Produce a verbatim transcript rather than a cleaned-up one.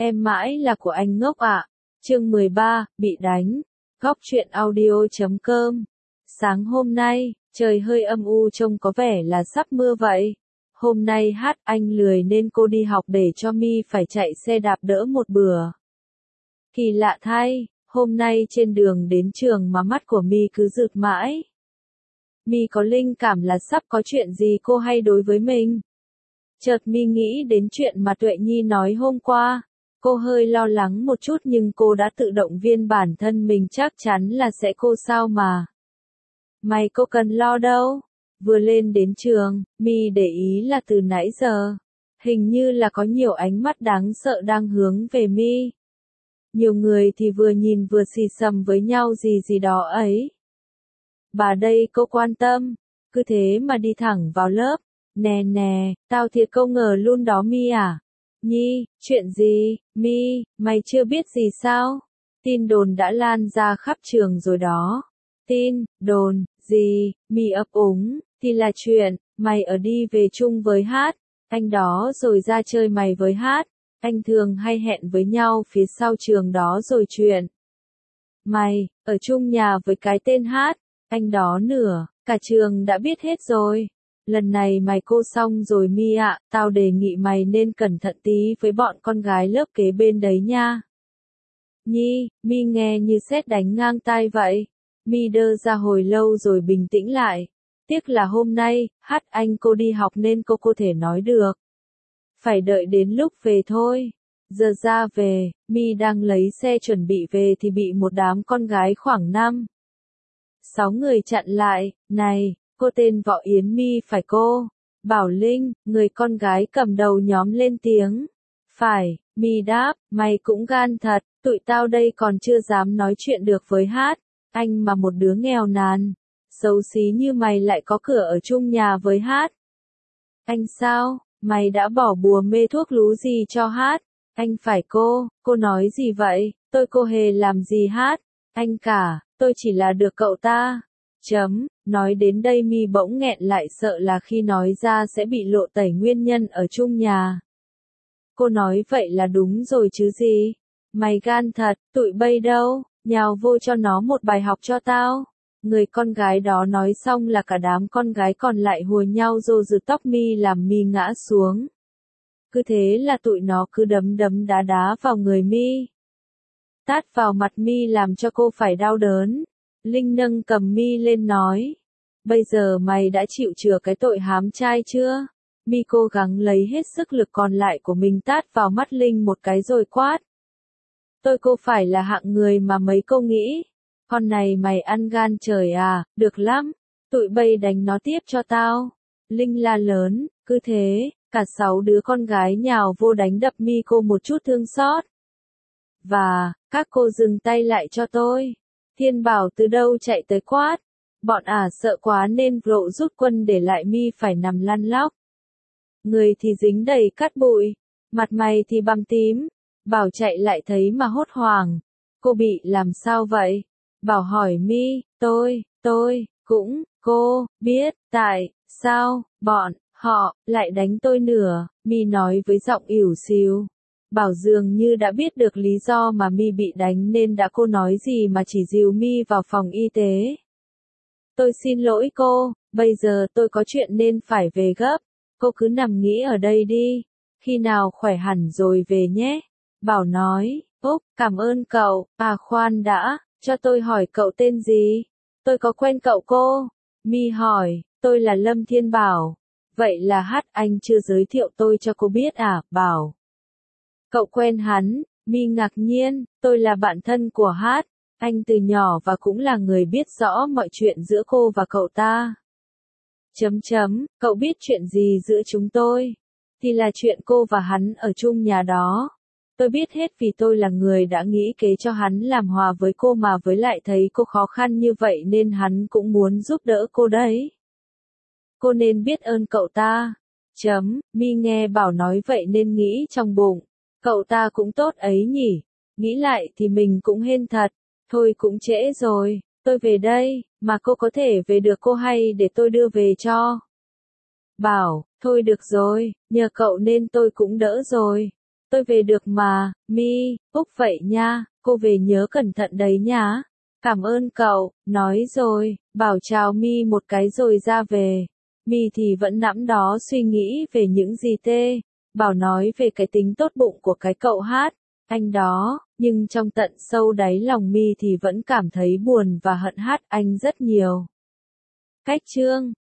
Em mãi là của anh ngốc ạ. Chương mười ba, bị đánh. Góc truyện audio chấm com. Sáng hôm nay, trời hơi âm u trông có vẻ là sắp mưa vậy. Hôm nay hát anh lười nên cô đi học để cho Mi phải chạy xe đạp đỡ một bữa. Kỳ lạ thay, hôm nay trên đường đến trường mà mắt của Mi cứ rực mãi. Mi có linh cảm là sắp có chuyện gì cô hay đối với mình. Chợt Mi nghĩ đến chuyện mà Tuệ Nhi nói hôm qua. Cô hơi lo lắng một chút nhưng cô đã tự động viên bản thân mình chắc chắn là sẽ cô sao mà. Mày cô cần lo đâu. Vừa lên đến trường, Mi để ý là từ nãy giờ. Hình như là có nhiều ánh mắt đáng sợ đang hướng về Mi. Nhiều người thì vừa nhìn vừa xì xầm với nhau gì gì đó ấy. Bà đây cô quan tâm. Cứ thế mà đi thẳng vào lớp. Nè nè, tao thiệt không ngờ luôn đó Mi à. Nhi, chuyện gì, Mi, mày chưa biết gì sao? Tin đồn đã lan ra khắp trường rồi đó. Tin, đồn, gì, Mi ấp úng, thì là chuyện, mày ở đi về chung với Hát, anh đó rồi ra chơi mày với Hát, anh thường hay hẹn với nhau phía sau trường đó rồi chuyện. Mày, ở chung nhà với cái tên Hát, anh đó nữa, cả trường đã biết hết rồi. Lần này mày cô xong rồi Mi ạ, tao đề nghị mày nên cẩn thận tí với bọn con gái lớp kế bên đấy nha. Nhi, Mi nghe như sét đánh ngang tai vậy. Mi đơ ra hồi lâu rồi bình tĩnh lại. Tiếc là hôm nay, Hát anh cô đi học nên cô có thể nói được. Phải đợi đến lúc về thôi. Giờ ra về, Mi đang lấy xe chuẩn bị về thì bị một đám con gái khoảng năm sáu người chặn lại. Này, cô tên Võ Yến Mi phải cô? Bảo Linh, người con gái cầm đầu nhóm lên tiếng. Phải, Mi đáp, mày cũng gan thật, tụi tao đây còn chưa dám nói chuyện được với Hát. Anh mà một đứa nghèo nàn, xấu xí như mày lại có cửa ở chung nhà với Hát. Anh sao, mày đã bỏ bùa mê thuốc lú gì cho Hát? Anh phải cô, cô nói gì vậy, tôi cô hề làm gì Hát. Anh cả, tôi chỉ là được cậu ta. Chấm, nói đến đây Mi bỗng nghẹn lại sợ là khi nói ra sẽ bị lộ tẩy nguyên nhân ở chung nhà. Cô nói vậy là đúng rồi chứ gì. Mày gan thật, tụi bay đâu, nhào vô cho nó một bài học cho tao. Người con gái đó nói xong là cả đám con gái còn lại hùa nhau rô rực tóc Mi làm Mi ngã xuống. Cứ thế là tụi nó cứ đấm đấm đá đá vào người Mi. Tát vào mặt Mi làm cho cô phải đau đớn. Linh nâng cầm Mi lên nói. Bây giờ mày đã chịu chừa cái tội hám trai chưa? Mi cố gắng lấy hết sức lực còn lại của mình tát vào mắt Linh một cái rồi quát. Tôi cô phải là hạng người mà mấy cô nghĩ. Con này mày ăn gan trời à, được lắm. Tụi bay đánh nó tiếp cho tao. Linh la lớn, cứ thế, cả sáu đứa con gái nhào vô đánh đập Mi cô một chút thương xót. Và, các cô dừng tay lại cho tôi. Thiên Bảo từ đâu chạy tới quát. Bọn ả sợ quá nên vội rút quân để lại Mi phải nằm lăn lóc. Người thì dính đầy cát bụi, mặt mày thì bầm tím. Bảo chạy lại thấy mà hốt hoảng. Cô bị làm sao vậy? Bảo hỏi Mi, tôi, tôi, cũng, cô, biết, tại, sao, bọn, họ, lại đánh tôi nữa, Mi nói với giọng ỉu xìu. Bảo dường như đã biết được lý do mà Mi bị đánh nên đã cô nói gì mà chỉ dìu Mi vào phòng y tế. Tôi xin lỗi cô, bây giờ tôi có chuyện nên phải về gấp. Cô cứ nằm nghỉ ở đây đi. Khi nào khỏe hẳn rồi về nhé. Bảo nói, Úc, cảm ơn cậu, à khoan đã, cho tôi hỏi cậu tên gì? Tôi có quen cậu cô? Mi hỏi, tôi là Lâm Thiên Bảo. Vậy là Hát anh chưa giới thiệu tôi cho cô biết à, Bảo. Cậu quen hắn, Mi ngạc nhiên, tôi là bạn thân của Hát, anh từ nhỏ và cũng là người biết rõ mọi chuyện giữa cô và cậu ta. Chấm chấm, cậu biết chuyện gì giữa chúng tôi? Thì là chuyện cô và hắn ở chung nhà đó. Tôi biết hết vì tôi là người đã nghĩ kế cho hắn làm hòa với cô mà với lại thấy cô khó khăn như vậy nên hắn cũng muốn giúp đỡ cô đấy. Cô nên biết ơn cậu ta. Chấm, Mi nghe Bảo nói vậy nên nghĩ trong bụng. Cậu ta cũng tốt ấy nhỉ. Nghĩ lại thì mình cũng hên thật. Thôi cũng trễ rồi, tôi về đây, mà cô có thể về được cô hay để tôi đưa về cho? Bảo, thôi được rồi, nhờ cậu nên tôi cũng đỡ rồi. Tôi về được mà, Mi, Úc vậy nha, cô về nhớ cẩn thận đấy nhá. Cảm ơn cậu, nói rồi, bảo chào Mi một cái rồi ra về. Mi thì vẫn nẫm đó suy nghĩ về những gì tê. Bảo nói về cái tính tốt bụng của cái cậu hát, anh đó, nhưng trong tận sâu đáy lòng Mi thì vẫn cảm thấy buồn và hận hát anh rất nhiều. Cách chương